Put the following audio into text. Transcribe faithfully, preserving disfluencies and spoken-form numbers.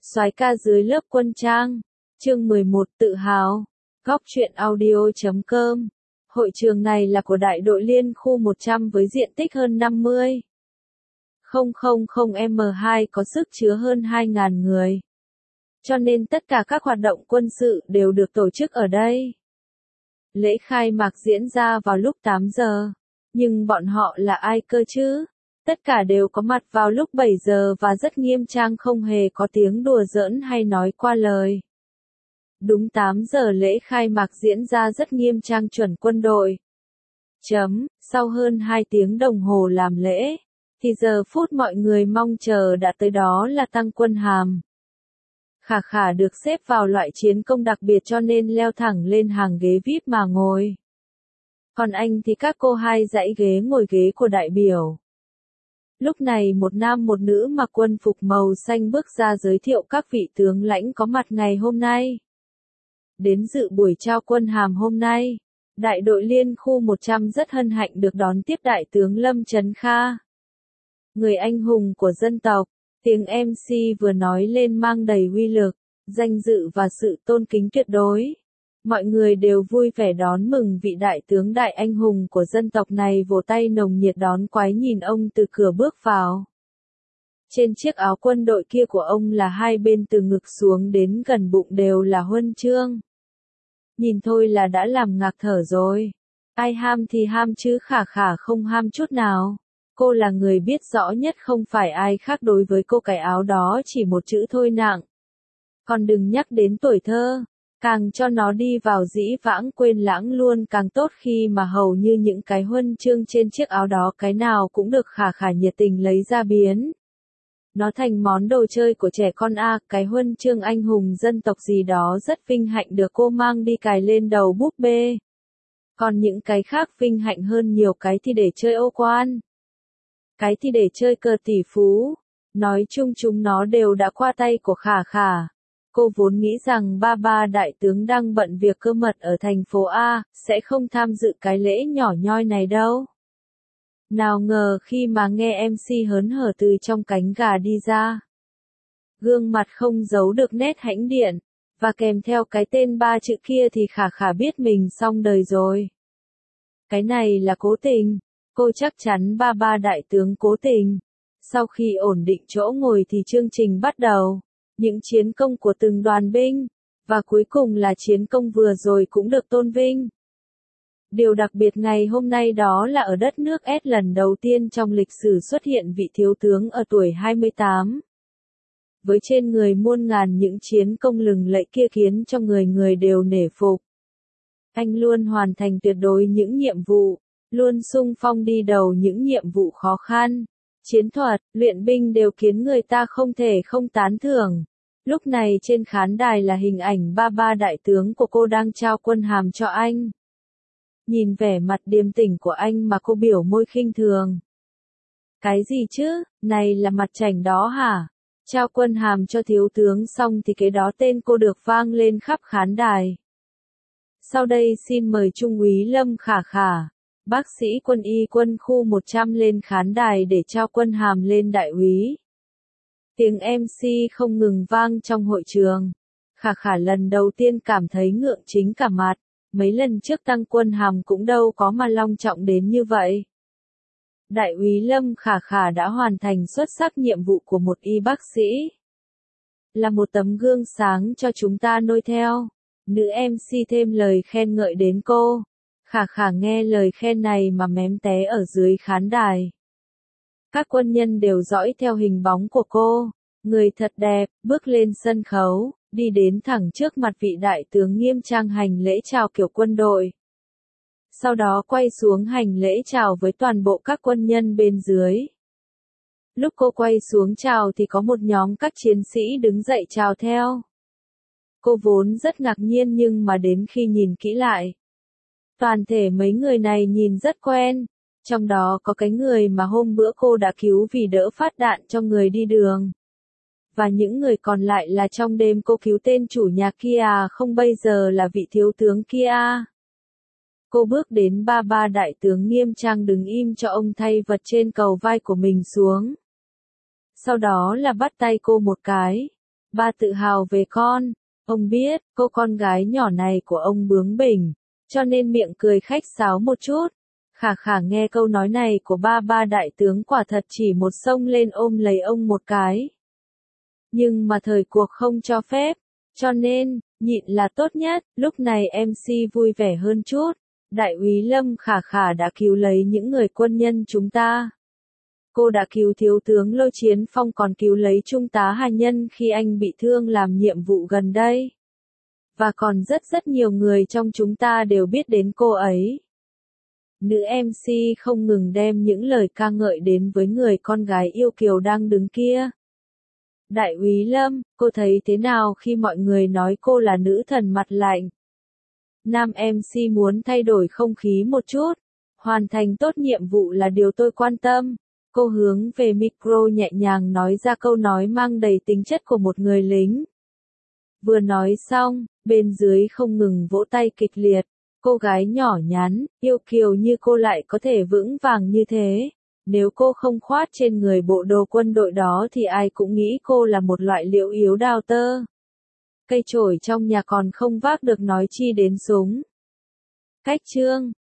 Soái ca dưới lớp quân trang. Chương mười một tự hào. Góc truyện audio chấm com. Hội trường này là của đại đội liên khu một trăm với diện tích hơn năm mươi nghìn mét vuông có sức chứa hơn hai nghìn người. Cho nên tất cả các hoạt động quân sự đều được tổ chức ở đây. Lễ khai mạc diễn ra vào lúc tám giờ. Nhưng bọn họ là ai cơ chứ? Tất cả đều có mặt vào lúc bảy giờ và rất nghiêm trang, không hề có tiếng đùa giỡn hay nói qua lời. Đúng tám giờ lễ khai mạc diễn ra rất nghiêm trang chuẩn quân đội. Chấm, sau hơn hai tiếng đồng hồ làm lễ, thì giờ phút mọi người mong chờ đã tới, đó là Tăng Quân Hàm. Khả Khả được xếp vào loại chiến công đặc biệt cho nên leo thẳng lên hàng ghế vi ai pi mà ngồi. Còn anh thì các cô hai dãy ghế ngồi ghế của đại biểu. Lúc này một nam một nữ mặc quân phục màu xanh bước ra giới thiệu các vị tướng lãnh có mặt ngày hôm nay. Đến dự buổi trao quân hàm hôm nay, đại đội liên khu một trăm rất hân hạnh được đón tiếp Đại tướng Lâm Trấn Kha. Người anh hùng của dân tộc, tiếng em xê vừa nói lên mang đầy uy lực, danh dự và sự tôn kính tuyệt đối. Mọi người đều vui vẻ đón mừng vị đại tướng đại anh hùng của dân tộc này, vỗ tay nồng nhiệt đón quái nhìn ông từ cửa bước vào. Trên chiếc áo quân đội kia của ông là hai bên từ ngực xuống đến gần bụng đều là huân chương. Nhìn thôi là đã làm ngạc thở rồi. Ai ham thì ham chứ Khả Khả không ham chút nào. Cô là người biết rõ nhất, không phải ai khác. Đối với cô cái áo đó chỉ một chữ thôi nặng. Còn đừng nhắc đến tuổi thơ. Càng cho nó đi vào dĩ vãng quên lãng luôn càng tốt, khi mà hầu như những cái huân chương trên chiếc áo đó cái nào cũng được Khả Khả nhiệt tình lấy ra biến. Nó thành món đồ chơi của trẻ con a, à, cái huân chương anh hùng dân tộc gì đó rất vinh hạnh được cô mang đi cài lên đầu búp bê. Còn những cái khác vinh hạnh hơn nhiều, cái thì để chơi ô quan, cái thì để chơi cờ tỷ phú. Nói chung chúng nó đều đã qua tay của Khả Khả. Cô vốn nghĩ rằng ba ba đại tướng đang bận việc cơ mật ở thành phố A, sẽ không tham dự cái lễ nhỏ nhoi này đâu. Nào ngờ khi mà nghe em xê hớn hở từ trong cánh gà đi ra, gương mặt không giấu được nét hãnh diện, và kèm theo cái tên ba chữ kia thì Khả Khả biết mình xong đời rồi. Cái này là cố tình, cô chắc chắn ba ba đại tướng cố tình. Sau khi ổn định chỗ ngồi thì chương trình bắt đầu. Những chiến công của từng đoàn binh, và cuối cùng là chiến công vừa rồi cũng được tôn vinh. Điều đặc biệt ngày hôm nay đó là ở đất nước S lần đầu tiên trong lịch sử xuất hiện vị thiếu tướng ở tuổi hai mươi tám. Với trên người muôn ngàn những chiến công lừng lẫy kia khiến cho người người đều nể phục. Anh luôn hoàn thành tuyệt đối những nhiệm vụ, luôn xung phong đi đầu những nhiệm vụ khó khăn. Chiến thuật, luyện binh đều khiến người ta không thể không tán thưởng. Lúc này trên khán đài là hình ảnh ba ba đại tướng của cô đang trao quân hàm cho anh. Nhìn vẻ mặt điềm tĩnh của anh mà cô biểu môi khinh thường. Cái gì chứ, này là mặt chảnh đó hả? Trao quân hàm cho thiếu tướng xong thì cái đó tên cô được vang lên khắp khán đài. Sau đây xin mời Trung úy Lâm Khả Khả, bác sĩ quân y quân khu một trăm lên khán đài để trao quân hàm lên đại úy. Tiếng em xê không ngừng vang trong hội trường. Khả Khả lần đầu tiên cảm thấy ngượng chính cả mặt. Mấy lần trước tăng quân hàm cũng đâu có mà long trọng đến như vậy. Đại úy Lâm Khả Khả đã hoàn thành xuất sắc nhiệm vụ của một y bác sĩ. Là một tấm gương sáng cho chúng ta noi theo. Nữ em xê thêm lời khen ngợi đến cô. Khả Khả nghe lời khen này mà mém té ở dưới khán đài. Các quân nhân đều dõi theo hình bóng của cô. Người thật đẹp, bước lên sân khấu, đi đến thẳng trước mặt vị đại tướng nghiêm trang hành lễ chào kiểu quân đội. Sau đó quay xuống hành lễ chào với toàn bộ các quân nhân bên dưới. Lúc cô quay xuống chào thì có một nhóm các chiến sĩ đứng dậy chào theo. Cô vốn rất ngạc nhiên nhưng mà đến khi nhìn kỹ lại, toàn thể mấy người này nhìn rất quen. Trong đó có cái người mà hôm bữa cô đã cứu vì đỡ phát đạn cho người đi đường. Và những người còn lại là trong đêm cô cứu tên chủ nhà kia, không bây giờ là vị thiếu tướng kia. Cô bước đến ba ba đại tướng nghiêm trang đứng im cho ông thay vật trên cầu vai của mình xuống. Sau đó là bắt tay cô một cái. Ba tự hào về con. Ông biết, cô con gái nhỏ này của ông bướng bỉnh, cho nên miệng cười khách sáo một chút. Khả khả nghe câu nói này của ba ba đại tướng quả thật chỉ một xông lên ôm lấy ông một cái. Nhưng mà thời cuộc không cho phép, cho nên, nhịn là tốt nhất. Lúc này em xê vui vẻ hơn chút. Đại úy Lâm Khả Khả đã cứu lấy những người quân nhân chúng ta. Cô đã cứu thiếu tướng Lôi Chiến Phong, còn cứu lấy trung tá Hà Nhân khi anh bị thương làm nhiệm vụ gần đây. Và còn rất rất nhiều người trong chúng ta đều biết đến cô ấy. Nữ em xê không ngừng đem những lời ca ngợi đến với người con gái yêu kiều đang đứng kia. Đại úy Lâm, cô thấy thế nào khi mọi người nói cô là nữ thần mặt lạnh? Nam em xê muốn thay đổi không khí một chút. Hoàn thành tốt nhiệm vụ là điều tôi quan tâm. Cô hướng về micro nhẹ nhàng nói ra câu nói mang đầy tính chất của một người lính. Vừa nói xong, bên dưới không ngừng vỗ tay kịch liệt. Cô gái nhỏ nhắn, yêu kiều như cô lại có thể vững vàng như thế. Nếu cô không khoác trên người bộ đồ quân đội đó thì ai cũng nghĩ cô là một loại liễu yếu đào tơ. Cây chổi trong nhà còn không vác được nói chi đến súng. Cách chương